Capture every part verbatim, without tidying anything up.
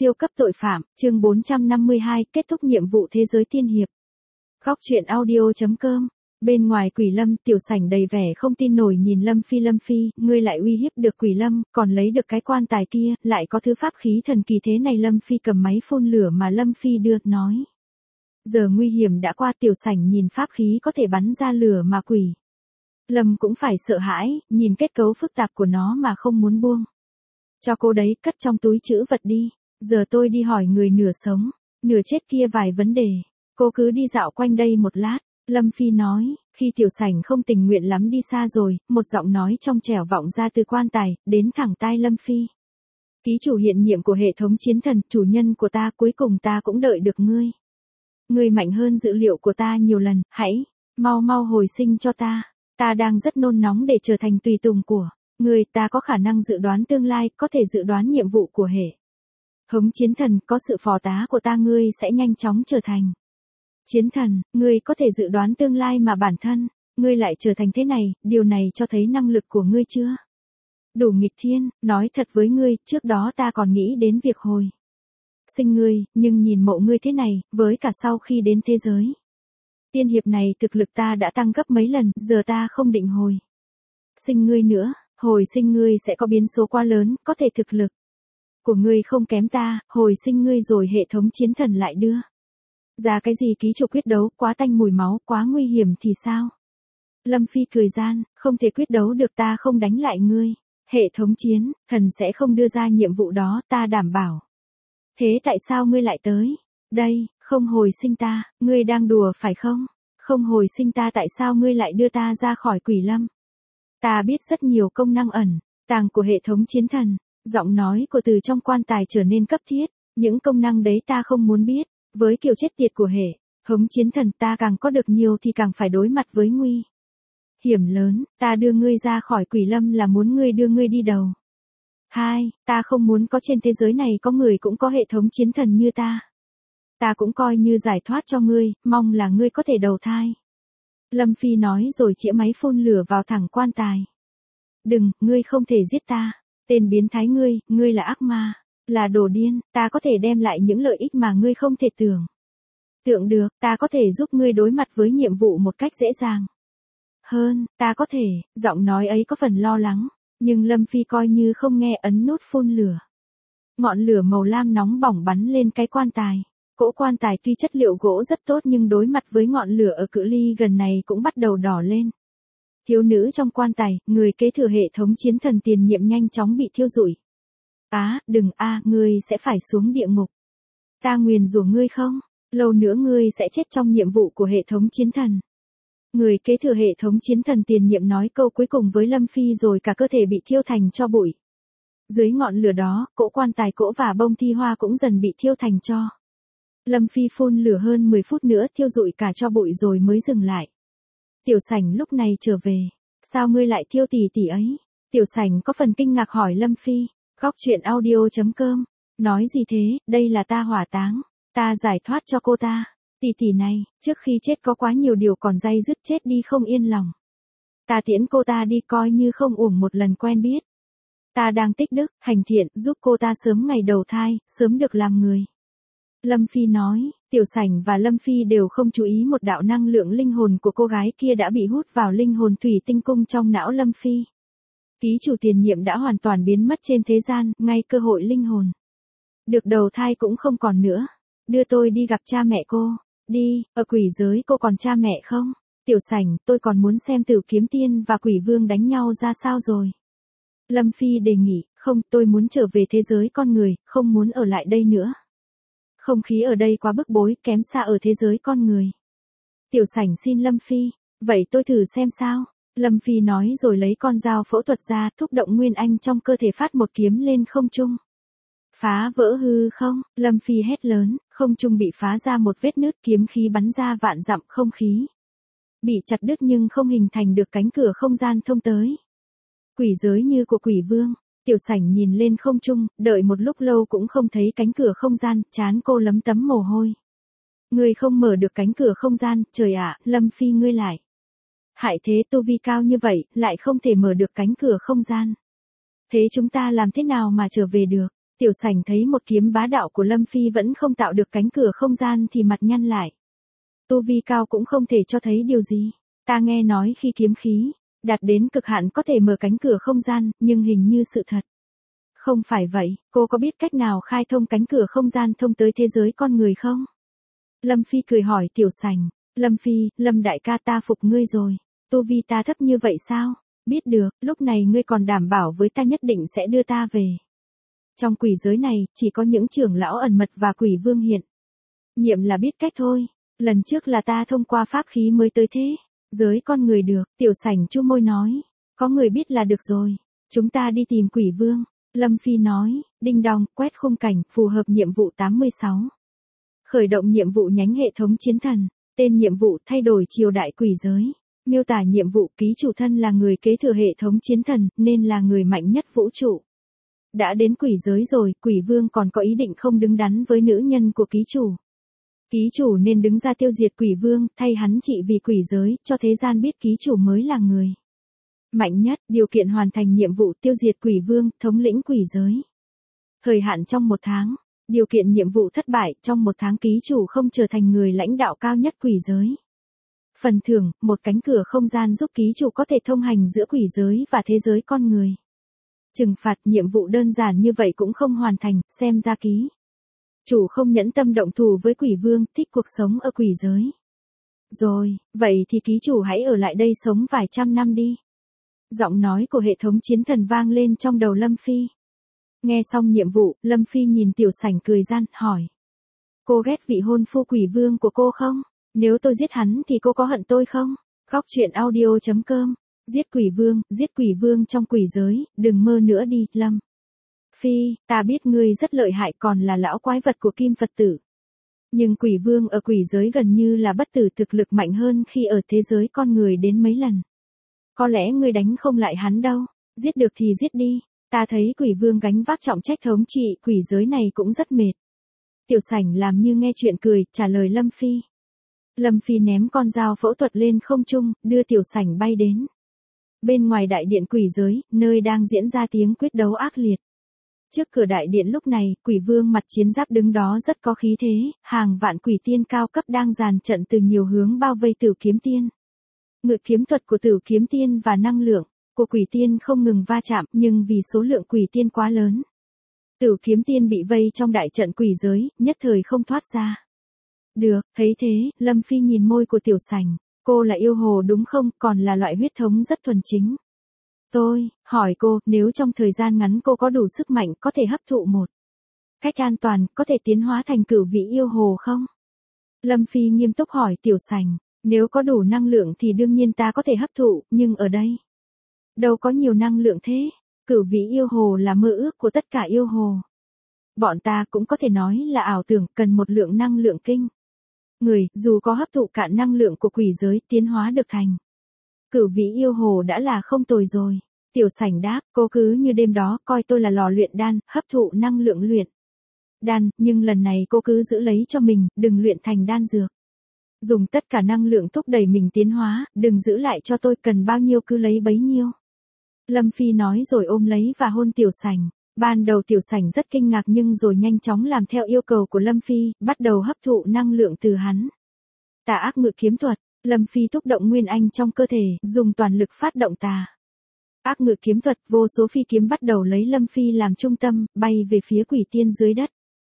Siêu cấp tội phạm, chương bốn trăm năm mươi hai, kết thúc nhiệm vụ thế giới tiên hiệp. Góc truyện audio.com. Bên ngoài Quỷ Lâm, Tiểu Sảnh đầy vẻ không tin nổi nhìn Lâm Phi. Lâm Phi, ngươi lại uy hiếp được Quỷ Lâm, còn lấy được cái quan tài kia, lại có thứ pháp khí thần kỳ thế này. Lâm Phi cầm máy phun lửa mà Lâm Phi đưa, nói. Giờ nguy hiểm đã qua. Tiểu Sảnh nhìn pháp khí có thể bắn ra lửa mà quỷ Lâm cũng phải sợ hãi, nhìn kết cấu phức tạp của nó mà không muốn buông. Cho cô đấy, cất trong túi trữ vật đi. Giờ tôi đi hỏi người nửa sống, nửa chết kia vài vấn đề. Cô cứ đi dạo quanh đây một lát. Lâm Phi nói, khi Tiểu Sảnh không tình nguyện lắm đi xa rồi, một giọng nói trong trẻo vọng ra từ quan tài, đến thẳng tai Lâm Phi. Ký chủ hiện nhiệm của hệ thống chiến thần, chủ nhân của ta, cuối cùng ta cũng đợi được ngươi. Ngươi mạnh hơn dữ liệu của ta nhiều lần, hãy, mau mau hồi sinh cho ta. Ta đang rất nôn nóng để trở thành tùy tùng của ngươi. Ta có khả năng dự đoán tương lai, có thể dự đoán nhiệm vụ của hệ thống chiến thần, có sự phò tá của ta ngươi sẽ nhanh chóng trở thành chiến thần. Ngươi có thể dự đoán tương lai mà bản thân ngươi lại trở thành thế này, điều này cho thấy năng lực của ngươi chưa đủ nghịch thiên. Nói thật với ngươi, trước đó ta còn nghĩ đến việc hồi sinh ngươi, nhưng nhìn mộ ngươi thế này, với cả sau khi đến thế giới tiên hiệp này thực lực ta đã tăng gấp mấy lần, giờ ta không định hồi sinh ngươi nữa. Hồi sinh ngươi sẽ có biến số quá lớn, có thể thực lực của ngươi không kém ta, hồi sinh ngươi rồi hệ thống chiến thần lại đưa ra cái gì ký chủ quyết đấu, quá tanh mùi máu, quá nguy hiểm thì sao? Lâm Phi cười gian, không thể quyết đấu được, ta không đánh lại ngươi. Hệ thống chiến thần sẽ không đưa ra nhiệm vụ đó, ta đảm bảo. Thế tại sao ngươi lại tới đây, không hồi sinh ta? Ngươi đang đùa phải không? Không hồi sinh ta, tại sao ngươi lại đưa ta ra khỏi Quỷ Lâm? Ta biết rất nhiều công năng ẩn tàng của hệ thống chiến thần. Giọng nói của từ trong quan tài trở nên cấp thiết. Những công năng đấy ta không muốn biết. Với kiểu chết tiệt của hệ thống chiến thần, ta càng có được nhiều thì càng phải đối mặt với nguy hiểm lớn. Ta đưa ngươi ra khỏi Quỷ Lâm là muốn ngươi đưa ngươi đi đầu. Hai, ta không muốn có trên thế giới này có người cũng có hệ thống chiến thần như ta. Ta cũng coi như giải thoát cho ngươi, mong là ngươi có thể đầu thai. Lâm Phi nói rồi chĩa máy phun lửa vào thẳng quan tài. Đừng, ngươi không thể giết ta. Tên biến thái ngươi, ngươi là ác ma. Là đồ điên, ta có thể đem lại những lợi ích mà ngươi không thể tưởng tượng được. Ta có thể giúp ngươi đối mặt với nhiệm vụ một cách dễ dàng hơn. Ta có thể, giọng nói ấy có phần lo lắng, nhưng Lâm Phi coi như không nghe, ấn nút phun lửa. Ngọn lửa màu lam nóng bỏng bắn lên cái quan tài. Cỗ quan tài tuy chất liệu gỗ rất tốt nhưng đối mặt với ngọn lửa ở cự ly gần này cũng bắt đầu đỏ lên. Thiếu nữ trong quan tài, người kế thừa hệ thống chiến thần tiền nhiệm nhanh chóng bị thiêu rụi. Á, à, đừng a, à, ngươi sẽ phải xuống địa ngục. Ta nguyền rủa ngươi không? Lâu nữa ngươi sẽ chết trong nhiệm vụ của hệ thống chiến thần. Người kế thừa hệ thống chiến thần tiền nhiệm nói câu cuối cùng với Lâm Phi rồi cả cơ thể bị thiêu thành tro bụi. Dưới ngọn lửa đó, cỗ quan tài cỗ và bông thi hoa cũng dần bị thiêu thành tro. Lâm Phi phun lửa hơn mười phút nữa thiêu rụi cả tro bụi rồi mới dừng lại. Tiểu Sảnh lúc này trở về. Sao ngươi lại thiêu tỷ tỷ ấy? Tiểu Sảnh có phần kinh ngạc hỏi Lâm Phi. Góc truyện audio.com. Nói gì thế, đây là ta hỏa táng. Ta giải thoát cho cô ta. Tỷ tỷ này, trước khi chết có quá nhiều điều còn day dứt chết đi không yên lòng. Ta tiễn cô ta đi coi như không uổng một lần quen biết. Ta đang tích đức, hành thiện, giúp cô ta sớm ngày đầu thai, sớm được làm người. Lâm Phi nói, Tiểu Sảnh và Lâm Phi đều không chú ý một đạo năng lượng linh hồn của cô gái kia đã bị hút vào linh hồn thủy tinh cung trong não Lâm Phi. Ký chủ tiền nhiệm đã hoàn toàn biến mất trên thế gian, ngay cơ hội linh hồn được đầu thai cũng không còn nữa. Đưa tôi đi gặp cha mẹ cô. Đi, ở quỷ giới cô còn cha mẹ không? Tiểu Sảnh, tôi còn muốn xem Tử Kiếm Tiên và Quỷ Vương đánh nhau ra sao rồi. Lâm Phi đề nghị, không, tôi muốn trở về thế giới con người, không muốn ở lại đây nữa. Không khí ở đây quá bức bối, kém xa ở thế giới con người. Tiểu Sảnh xin Lâm Phi, vậy tôi thử xem sao. Lâm Phi nói rồi lấy con dao phẫu thuật ra, thúc động nguyên anh trong cơ thể phát một kiếm lên không trung. Phá vỡ hư không, Lâm Phi hét lớn, không trung bị phá ra một vết nứt, kiếm khí bắn ra vạn dặm, không khí bị chặt đứt nhưng không hình thành được cánh cửa không gian thông tới quỷ giới như của Quỷ Vương. Tiểu Sảnh nhìn lên không trung, đợi một lúc lâu cũng không thấy cánh cửa không gian, trán cô lấm tấm mồ hôi. Ngươi không mở được cánh cửa không gian, trời ạ, Lâm Phi ngươi lại hại thế, tu vi cao như vậy, lại không thể mở được cánh cửa không gian. Thế chúng ta làm thế nào mà trở về được? Tiểu Sảnh thấy một kiếm bá đạo của Lâm Phi vẫn không tạo được cánh cửa không gian thì mặt nhăn lại. Tu vi cao cũng không thể cho thấy điều gì. Ta nghe nói khi kiếm khí đạt đến cực hạn có thể mở cánh cửa không gian, nhưng hình như sự thật không phải vậy. Cô có biết cách nào khai thông cánh cửa không gian thông tới thế giới con người không? Lâm Phi cười hỏi Tiểu Sảnh. Lâm Phi, Lâm đại ca ta phục ngươi rồi. Tu vi ta thấp như vậy sao? Biết được, lúc này ngươi còn đảm bảo với ta nhất định sẽ đưa ta về. Trong quỷ giới này, chỉ có những trưởng lão ẩn mật và quỷ vương hiện nhiệm là biết cách thôi. Lần trước là ta thông qua pháp khí mới tới thế giới con người được. Tiểu Sảnh chu môi nói. Có người biết là được rồi. Chúng ta đi tìm quỷ vương. Lâm Phi nói. Đinh đong, quét khung cảnh, phù hợp nhiệm vụ tám mươi sáu. Khởi động nhiệm vụ nhánh hệ thống chiến thần. Tên nhiệm vụ thay đổi triều đại quỷ giới. Miêu tả nhiệm vụ ký chủ thân là người kế thừa hệ thống chiến thần, nên là người mạnh nhất vũ trụ. Đã đến quỷ giới rồi, quỷ vương còn có ý định không đứng đắn với nữ nhân của ký chủ. Ký chủ nên đứng ra tiêu diệt quỷ vương, thay hắn trị vì quỷ giới, cho thế gian biết ký chủ mới là người mạnh nhất. Điều kiện hoàn thành nhiệm vụ tiêu diệt quỷ vương, thống lĩnh quỷ giới. Thời hạn trong một tháng. Điều kiện nhiệm vụ thất bại, trong một tháng ký chủ không trở thành người lãnh đạo cao nhất quỷ giới. Phần thưởng, một cánh cửa không gian giúp ký chủ có thể thông hành giữa quỷ giới và thế giới con người. Trừng phạt, nhiệm vụ đơn giản như vậy cũng không hoàn thành, xem ra ký chủ không nhẫn tâm động thủ với quỷ vương, thích cuộc sống ở quỷ giới. Rồi, vậy thì ký chủ hãy ở lại đây sống vài trăm năm đi. Giọng nói của hệ thống chiến thần vang lên trong đầu Lâm Phi. Nghe xong nhiệm vụ, Lâm Phi nhìn Tiểu Sảnh cười gian, hỏi. Cô ghét vị hôn phu quỷ vương của cô không? Nếu tôi giết hắn thì cô có hận tôi không? Góc truyện audio chấm com. Giết quỷ vương, giết quỷ vương trong quỷ giới, đừng mơ nữa đi, Lâm Phi, ta biết ngươi rất lợi hại còn là lão quái vật của Kim Phật tử. Nhưng quỷ vương ở quỷ giới gần như là bất tử, thực lực mạnh hơn khi ở thế giới con người đến mấy lần. Có lẽ ngươi đánh không lại hắn đâu, giết được thì giết đi, ta thấy quỷ vương gánh vác trọng trách thống trị quỷ giới này cũng rất mệt. Tiểu Sảnh làm như nghe chuyện cười, trả lời Lâm Phi. Lâm Phi ném con dao phẫu thuật lên không trung, đưa Tiểu Sảnh bay đến bên ngoài đại điện quỷ giới, nơi đang diễn ra tiếng quyết đấu ác liệt. Trước cửa đại điện lúc này, quỷ vương mặt chiến giáp đứng đó rất có khí thế, hàng vạn quỷ tiên cao cấp đang dàn trận từ nhiều hướng bao vây Tử Kiếm Tiên. Ngự kiếm thuật của Tử Kiếm Tiên và năng lượng của quỷ tiên không ngừng va chạm, nhưng vì số lượng quỷ tiên quá lớn, Tử Kiếm Tiên bị vây trong đại trận quỷ giới, nhất thời không thoát ra được. Thấy thế, Lâm Phi nhìn môi của Tiểu Sảnh. Cô là yêu hồ đúng không, còn là loại huyết thống rất thuần chính. Tôi, hỏi cô, nếu trong thời gian ngắn cô có đủ sức mạnh có thể hấp thụ một cách an toàn, có thể tiến hóa thành cửu vị yêu hồ không? Lâm Phi nghiêm túc hỏi Tiểu Sảnh, nếu có đủ năng lượng thì đương nhiên ta có thể hấp thụ, nhưng ở đây đâu có nhiều năng lượng thế. Cửu vị yêu hồ là mơ ước của tất cả yêu hồ. Bọn ta cũng có thể nói là ảo tưởng, cần một lượng năng lượng kinh người, dù có hấp thụ cạn năng lượng của quỷ giới, tiến hóa được thành cửu vị yêu hồ đã là không tồi rồi. Tiểu Sảnh đáp, cô cứ như đêm đó, coi tôi là lò luyện đan, hấp thụ năng lượng luyện đan, nhưng lần này cô cứ giữ lấy cho mình, đừng luyện thành đan dược. Dùng tất cả năng lượng thúc đẩy mình tiến hóa, đừng giữ lại cho tôi, cần bao nhiêu cứ lấy bấy nhiêu. Lâm Phi nói rồi ôm lấy và hôn Tiểu Sảnh. Ban đầu Tiểu Sảnh rất kinh ngạc nhưng rồi nhanh chóng làm theo yêu cầu của Lâm Phi, bắt đầu hấp thụ năng lượng từ hắn. Tà ác ngự kiếm thuật, Lâm Phi thúc động nguyên anh trong cơ thể, dùng toàn lực phát động tà ác ngự kiếm thuật, vô số phi kiếm bắt đầu lấy Lâm Phi làm trung tâm, bay về phía quỷ tiên dưới đất.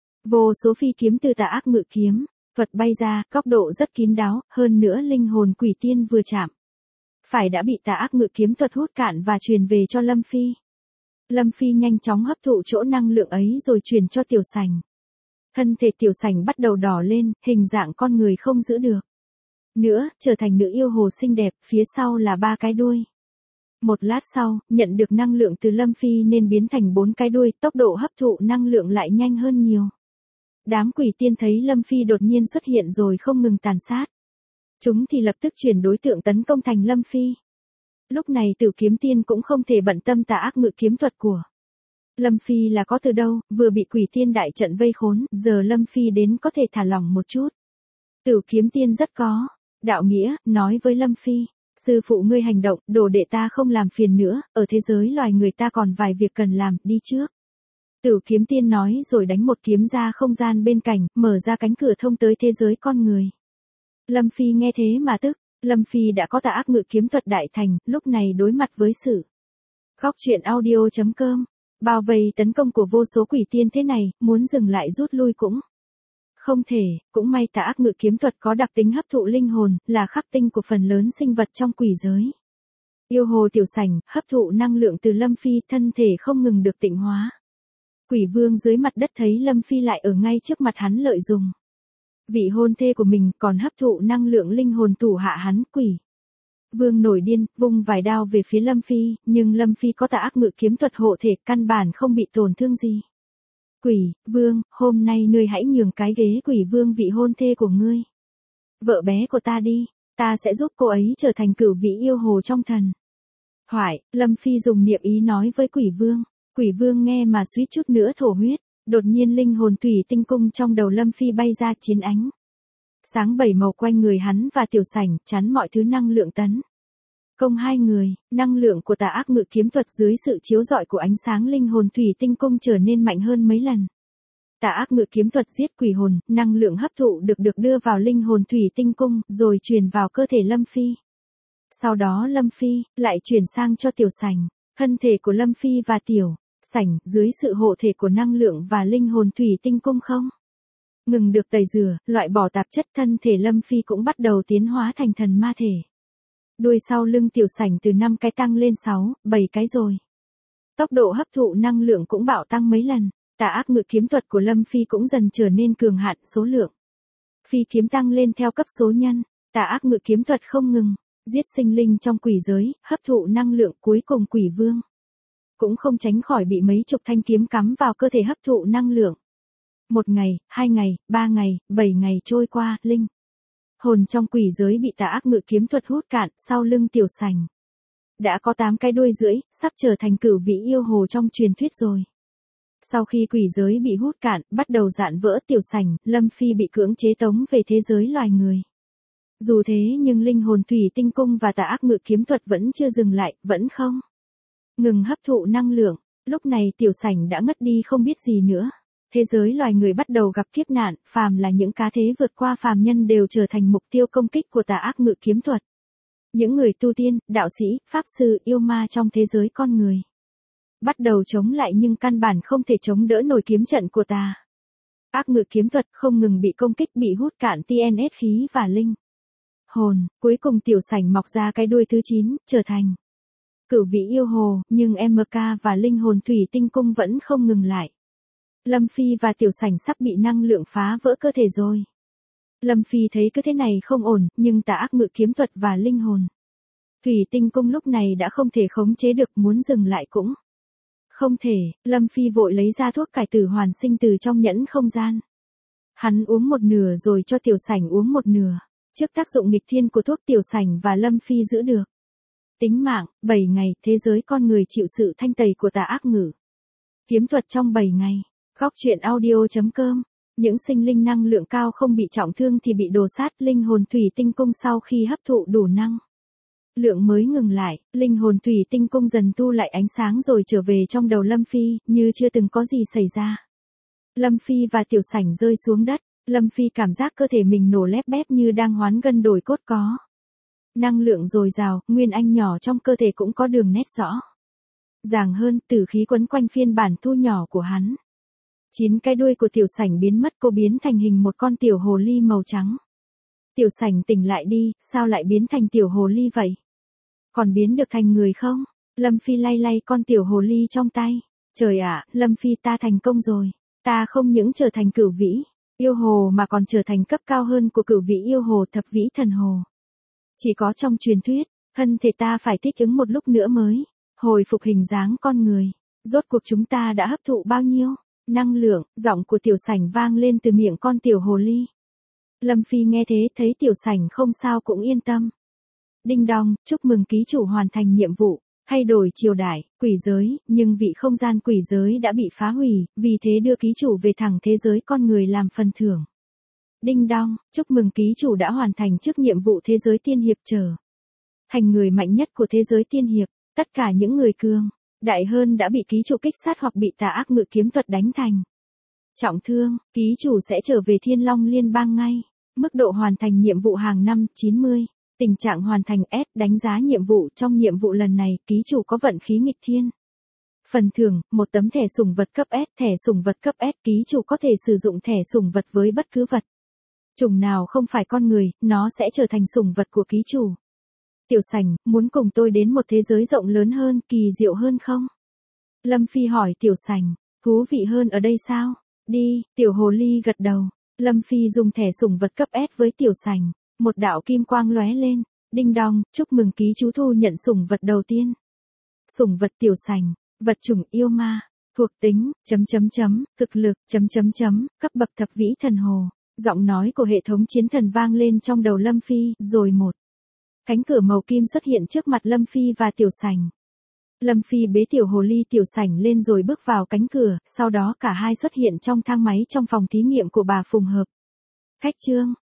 Vô số phi kiếm từ tà ác ngự kiếm thuật bay ra, góc độ rất kín đáo, hơn nữa linh hồn quỷ tiên vừa chạm phải đã bị tà ác ngự kiếm thuật hút cạn và truyền về cho Lâm Phi. Lâm Phi nhanh chóng hấp thụ chỗ năng lượng ấy rồi truyền cho Tiểu Sảnh. Thân thể Tiểu Sảnh bắt đầu đỏ lên, hình dạng con người không giữ được nữa, trở thành nữ yêu hồ xinh đẹp, phía sau là ba cái đuôi. Một lát sau, nhận được năng lượng từ Lâm Phi nên biến thành bốn cái đuôi, tốc độ hấp thụ năng lượng lại nhanh hơn nhiều. Đám quỷ tiên thấy Lâm Phi đột nhiên xuất hiện rồi không ngừng tàn sát. Chúng thì lập tức chuyển đối tượng tấn công thành Lâm Phi. Lúc này Tử Kiếm Tiên cũng không thể bận tâm tà ác ngự kiếm thuật của Lâm Phi là có từ đâu, vừa bị quỷ tiên đại trận vây khốn, giờ Lâm Phi đến có thể thả lỏng một chút. Tử Kiếm Tiên rất có đạo nghĩa, nói với Lâm Phi, sư phụ ngươi hành động, đồ đệ ta không làm phiền nữa, ở thế giới loài người ta còn vài việc cần làm, đi trước. Tử kiếm tiên nói rồi đánh một kiếm ra không gian bên cạnh, mở ra cánh cửa thông tới thế giới con người. Lâm Phi nghe thế mà tức, Lâm Phi đã có tà ác ngự kiếm thuật đại thành, lúc này đối mặt với sự. Góc truyện audio.com, bao vây tấn công của vô số quỷ tiên thế này, muốn dừng lại rút lui cũng không thể, cũng may tà ác ngự kiếm thuật có đặc tính hấp thụ linh hồn, là khắc tinh của phần lớn sinh vật trong quỷ giới. Yêu hồ tiểu sảnh, hấp thụ năng lượng từ Lâm Phi, thân thể không ngừng được tịnh hóa. Quỷ vương dưới mặt đất thấy Lâm Phi lại ở ngay trước mặt hắn lợi dụng vị hôn thê của mình, còn hấp thụ năng lượng linh hồn thủ hạ hắn. Quỷ vương nổi điên, vung vài đao về phía Lâm Phi, nhưng Lâm Phi có tà ác ngự kiếm thuật hộ thể, căn bản không bị tổn thương gì. Quỷ vương, hôm nay ngươi hãy nhường cái ghế quỷ vương vị hôn thê của ngươi, vợ bé của ta đi, ta sẽ giúp cô ấy trở thành cửu vị yêu hồ trong thần thoại. Lâm Phi dùng niệm ý nói với quỷ vương. Quỷ vương nghe mà suýt chút nữa thổ huyết, đột nhiên linh hồn thủy tinh cung trong đầu Lâm Phi bay ra chiến ánh. Sáng bảy màu quanh người hắn và tiểu sảnh, chắn mọi thứ năng lượng tấn công hai người, năng lượng của tà ác ngự kiếm thuật dưới sự chiếu rọi của ánh sáng linh hồn thủy tinh cung trở nên mạnh hơn mấy lần. Tà ác ngự kiếm thuật giết quỷ hồn, năng lượng hấp thụ được được đưa vào linh hồn thủy tinh cung, rồi truyền vào cơ thể Lâm Phi. Sau đó Lâm Phi lại chuyển sang cho tiểu sảnh, thân thể của Lâm Phi và tiểu sảnh dưới sự hộ thể của năng lượng và linh hồn thủy tinh cung không ngừng được tẩy rửa, loại bỏ tạp chất, thân thể Lâm Phi cũng bắt đầu tiến hóa thành thần ma thể. Đuôi sau lưng tiểu sảnh từ năm cái tăng lên sáu, bảy cái rồi. Tốc độ hấp thụ năng lượng cũng bạo tăng mấy lần, tà ác ngự kiếm thuật của Lâm Phi cũng dần trở nên cường hạn, số lượng phi kiếm tăng lên theo cấp số nhân, tà ác ngự kiếm thuật không ngừng giết sinh linh trong quỷ giới, hấp thụ năng lượng, cuối cùng quỷ vương cũng không tránh khỏi bị mấy chục thanh kiếm cắm vào cơ thể hấp thụ năng lượng. Một ngày, hai ngày, ba ngày, bảy ngày trôi qua, linh hồn trong quỷ giới bị tà ác ngự kiếm thuật hút cạn, sau lưng tiểu sảnh đã có tám cái đuôi rưỡi, sắp trở thành cửu vị yêu hồ trong truyền thuyết rồi. Sau khi quỷ giới bị hút cạn, bắt đầu rạn vỡ, tiểu sảnh, Lâm Phi bị cưỡng chế tống về thế giới loài người. Dù thế nhưng linh hồn thủy tinh cung và tà ác ngự kiếm thuật vẫn chưa dừng lại, vẫn không ngừng hấp thụ năng lượng. Lúc này tiểu sảnh đã ngất đi không biết gì nữa. Thế giới loài người bắt đầu gặp kiếp nạn, phàm là những cá thế vượt qua phàm nhân đều trở thành mục tiêu công kích của tà ác ngự kiếm thuật. Những người tu tiên, đạo sĩ, pháp sư, yêu ma trong thế giới con người bắt đầu chống lại nhưng căn bản không thể chống đỡ nổi kiếm trận của tà ác ngự kiếm thuật, không ngừng bị công kích, bị hút cạn tê en ét khí và linh hồn. Cuối cùng tiểu sảnh mọc ra cái đuôi thứ chín, trở thành cửu vị yêu hồ, nhưng em ca và linh hồn thủy tinh cung vẫn không ngừng lại. Lâm Phi và tiểu sảnh sắp bị năng lượng phá vỡ cơ thể rồi. Lâm Phi thấy cứ thế này không ổn, nhưng tà ác ngự kiếm thuật và linh hồn thủy tinh cung lúc này đã không thể khống chế được, muốn dừng lại cũng không thể. Lâm Phi vội lấy ra thuốc cải tử hoàn sinh từ trong nhẫn không gian. Hắn uống một nửa rồi cho tiểu sảnh uống một nửa. Trước tác dụng nghịch thiên của thuốc, tiểu sảnh và Lâm Phi giữ được tính mạng. Bảy ngày, thế giới con người chịu sự thanh tẩy của tà ác ngự kiếm thuật trong bảy ngày. Góc truyện audio.com, những sinh linh năng lượng cao không bị trọng thương thì bị đổ sát. Linh hồn thủy tinh cung sau khi hấp thụ đủ năng lượng mới ngừng lại. Linh hồn thủy tinh cung dần tu lại ánh sáng rồi trở về trong đầu Lâm Phi, như chưa từng có gì xảy ra. Lâm Phi và tiểu sảnh rơi xuống đất. Lâm Phi cảm giác cơ thể mình nổ lép bép như đang hoán gân đổi cốt, có năng lượng dồi dào, nguyên anh nhỏ trong cơ thể cũng có đường nét rõ ràng hơn, tử khí quấn quanh phiên bản thu nhỏ của hắn. Chín cái đuôi của tiểu sảnh biến mất, cô biến thành hình một con tiểu hồ ly màu trắng. Tiểu sảnh tỉnh lại đi, sao lại biến thành tiểu hồ ly vậy? Còn biến được thành người không? Lâm Phi lay lay con tiểu hồ ly trong tay. Trời ạ, Lâm Phi, ta thành công rồi. Ta không những trở thành cửu vĩ yêu hồ mà còn trở thành cấp cao hơn của cửu vĩ yêu hồ, thập vĩ thần hồ. Chỉ có trong truyền thuyết, thân thể ta phải thích ứng một lúc nữa mới hồi phục hình dáng con người. Rốt cuộc chúng ta đã hấp thụ bao nhiêu năng lượng? Giọng của tiểu sảnh vang lên từ miệng con tiểu hồ ly. Lâm Phi nghe thế, thấy tiểu sảnh không sao cũng yên tâm. Đinh đong, chúc mừng ký chủ hoàn thành nhiệm vụ, thay đổi triều đại, quỷ giới, nhưng vị không gian quỷ giới đã bị phá hủy, vì thế đưa ký chủ về thẳng thế giới con người làm phần thưởng. Đinh đong, chúc mừng ký chủ đã hoàn thành chức nhiệm vụ thế giới tiên hiệp, trở thành người mạnh nhất của thế giới tiên hiệp. Tất cả những người cường Đại Hơn đã bị ký chủ kích sát hoặc bị tà ác ngự kiếm thuật đánh thành trọng thương, ký chủ sẽ trở về Thiên Long Liên bang ngay. Mức độ hoàn thành nhiệm vụ hàng năm chín mươi. Tình trạng hoàn thành S, đánh giá nhiệm vụ. Trong nhiệm vụ lần này, ký chủ có vận khí nghịch thiên. Phần thưởng, một tấm thẻ sủng vật cấp S. Thẻ sủng vật cấp S, ký chủ có thể sử dụng thẻ sủng vật với bất cứ vật chủng nào không phải con người, nó sẽ trở thành sủng vật của ký chủ. Tiểu Sảnh, muốn cùng tôi đến một thế giới rộng lớn hơn, kỳ diệu hơn không? Lâm Phi hỏi Tiểu Sảnh, thú vị hơn ở đây sao? Đi, Tiểu Hồ Ly gật đầu. Lâm Phi dùng thẻ sủng vật cấp S với Tiểu Sảnh. Một đạo kim quang lóe lên. Đinh đong, chúc mừng ký chủ thu nhận sủng vật đầu tiên. Sủng vật Tiểu Sảnh, vật chủng yêu ma, thuộc tính, chấm chấm chấm, thực lực, chấm chấm chấm, cấp bậc thập vĩ thần hồ. Giọng nói của hệ thống chiến thần vang lên trong đầu Lâm Phi, rồi một cánh cửa màu kim xuất hiện trước mặt Lâm Phi và Tiểu Sảnh. Lâm Phi bế Tiểu Hồ Ly Tiểu Sảnh lên rồi bước vào cánh cửa, sau đó cả hai xuất hiện trong thang máy trong phòng thí nghiệm của bà Phùng Hợp. Khách trương,